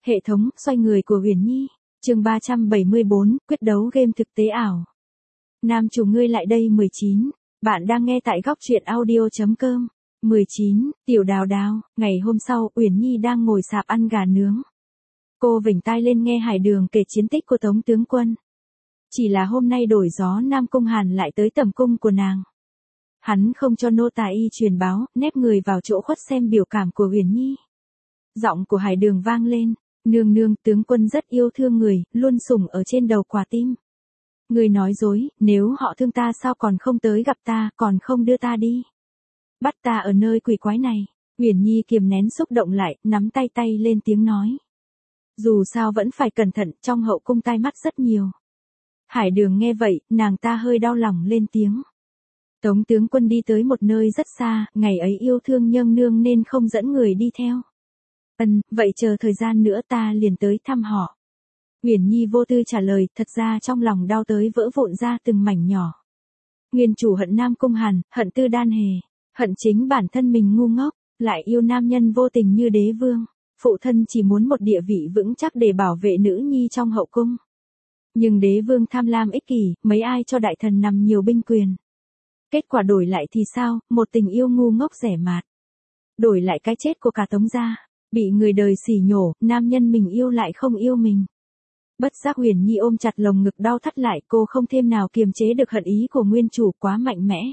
Hệ thống xoay người của Uyển Nhi, chương 374, quyết đấu game thực tế ảo. Nam chủ ngươi lại đây 19, bạn đang nghe tại góc truyện audio.com. 19, Tiểu Đào Đào, ngày hôm sau, Uyển Nhi đang ngồi sạp ăn gà nướng. Cô vểnh tai lên nghe Hải Đường kể chiến tích của Tống tướng quân. Chỉ là hôm nay đổi gió Nam Cung Hàn lại tới tẩm cung của nàng. Hắn không cho nô tài y truyền báo, nép người vào chỗ khuất xem biểu cảm của Uyển Nhi. Giọng của Hải Đường vang lên, nương nương, tướng quân rất yêu thương người, luôn sủng ở trên đầu quả tim. Người nói dối, nếu họ thương ta sao còn không tới gặp ta, còn không đưa ta đi. Bắt ta ở nơi quỷ quái này. Uyển Nhi kiềm nén xúc động lại, nắm tay lên tiếng nói. Dù sao vẫn phải cẩn thận, trong hậu cung tai mắt rất nhiều. Hải Đường nghe vậy, nàng ta hơi đau lòng lên tiếng. Tống tướng quân đi tới một nơi rất xa, ngày ấy yêu thương nhâng nương nên không dẫn người đi theo. Vậy chờ thời gian nữa ta liền tới thăm họ. Uyển Nhi vô tư trả lời, thật ra trong lòng đau tới vỡ vụn ra từng mảnh nhỏ. Nguyên chủ hận Nam Cung Hàn, hận Tư Đan Hề, hận chính bản thân mình ngu ngốc, lại yêu nam nhân vô tình như đế vương. Phụ thân chỉ muốn một địa vị vững chắc để bảo vệ nữ nhi trong hậu cung. Nhưng đế vương tham lam ích kỷ, mấy ai cho đại thần nằm nhiều binh quyền. Kết quả đổi lại thì sao, một tình yêu ngu ngốc rẻ mạt. Đổi lại cái chết của cả Tống gia, bị người đời sỉ nhổ, nam nhân mình yêu lại không yêu mình. Bất giác Uyển Nhi ôm chặt lồng ngực đau thắt lại, cô không thêm nào kiềm chế được hận ý của nguyên chủ quá mạnh mẽ.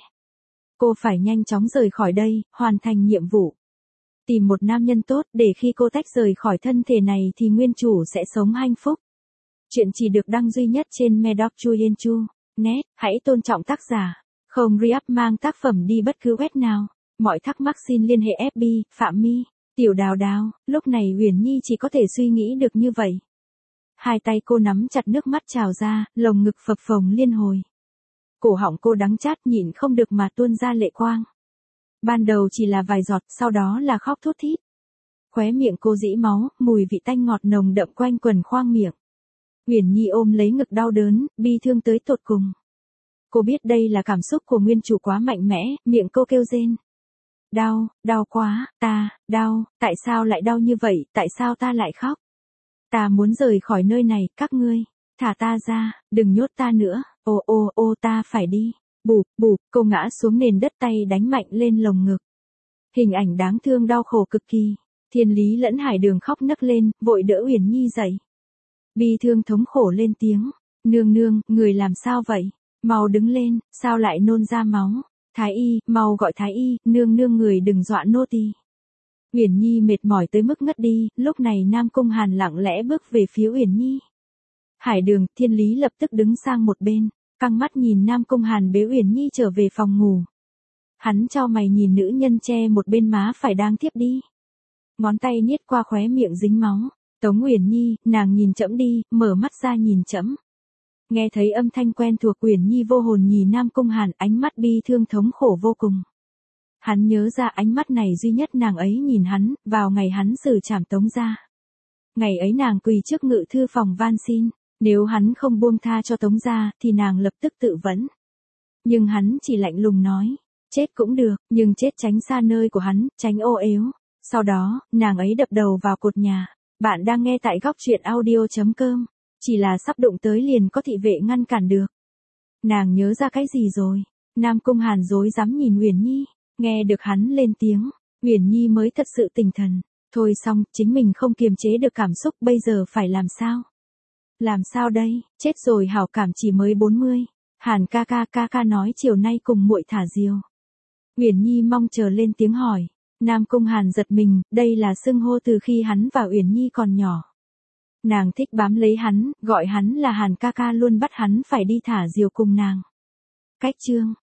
Cô phải nhanh chóng rời khỏi đây, hoàn thành nhiệm vụ. Tìm một nam nhân tốt để khi cô tách rời khỏi thân thể này thì nguyên chủ sẽ sống hạnh phúc. Chuyện chỉ được đăng duy nhất trên Medocchuyenchu.net, hãy tôn trọng tác giả. Không re-up mang tác phẩm đi bất cứ web nào. Mọi thắc mắc xin liên hệ FB, Phạm My, Tiểu Đào Đào. Lúc này Uyển Nhi chỉ có thể suy nghĩ được như vậy. Hai tay cô nắm chặt, nước mắt trào ra, lồng ngực phập phồng liên hồi. Cổ họng cô đắng chát nhịn không được mà tuôn ra lệ quang. Ban đầu chỉ là vài giọt, sau đó là khóc thút thít. Khóe miệng cô rỉ máu, mùi vị tanh ngọt nồng đậm quanh quần khoang miệng. Uyển Nhi ôm lấy ngực đau đớn, bi thương tới tột cùng. Cô biết đây là cảm xúc của nguyên chủ quá mạnh mẽ, miệng cô kêu rên. Đau, đau quá, đau, tại sao lại đau như vậy, tại sao ta lại khóc? Ta muốn rời khỏi nơi này, các ngươi, thả ta ra, đừng nhốt ta nữa, ô ta phải đi. Bụp, cô ngã xuống nền đất, tay đánh mạnh lên lồng ngực. Hình ảnh đáng thương đau khổ cực kỳ. Thiên Lý lẫn Hải Đường khóc nấc lên, vội đỡ Uyển Nhi dậy. Bi thương thống khổ lên tiếng, nương, người làm sao vậy? Mau đứng lên, sao lại nôn ra máu? Thái y, mau gọi thái y, nương người đừng dọa nô tỳ. Uyển Nhi mệt mỏi tới mức ngất đi, lúc này Nam Cung Hàn lặng lẽ bước về phía Uyển Nhi. Hải Đường, Thiên Lý lập tức đứng sang một bên, căng mắt nhìn Nam Cung Hàn bế Uyển Nhi trở về phòng ngủ. Hắn chau mày nhìn nữ nhân che một bên má phải đang thiếp đi. Ngón tay niết qua khóe miệng dính máu. Tống Uyển Nhi, nàng nhìn trẫm đi, mở mắt ra nhìn trẫm. Nghe thấy âm thanh quen thuộc, Uyển Nhi vô hồn nhìn Nam Cung Hàn, ánh mắt bi thương thống khổ vô cùng. Hắn nhớ ra ánh mắt này duy nhất nàng ấy nhìn hắn, vào ngày hắn xử trảm Tống gia. Ngày ấy nàng quỳ trước ngự thư phòng van xin, nếu hắn không buông tha cho Tống gia, thì nàng lập tức tự vẫn. Nhưng hắn chỉ lạnh lùng nói, chết cũng được, nhưng chết tránh xa nơi của hắn, tránh ô uế. Sau đó, nàng ấy đập đầu vào cột nhà. Bạn đang nghe tại góc truyện audio.com. Chỉ là sắp đụng tới liền có thị vệ ngăn cản được. Nàng nhớ ra cái gì rồi? Nam Cung Hàn rối rắm nhìn Uyển Nhi, nghe được hắn lên tiếng, Uyển Nhi mới thật sự tỉnh thần. Thôi xong, chính mình không kiềm chế được cảm xúc, bây giờ phải làm sao? Làm sao đây? Chết rồi, hảo cảm chỉ mới 40. Hàn ca nói chiều nay cùng muội thả diều. Uyển Nhi mong chờ lên tiếng hỏi. Nam Cung Hàn giật mình, đây là xưng hô từ khi hắn và Uyển Nhi còn nhỏ. Nàng thích bám lấy hắn, gọi hắn là Hàn ca, luôn bắt hắn phải đi thả diều cùng nàng. Cách chương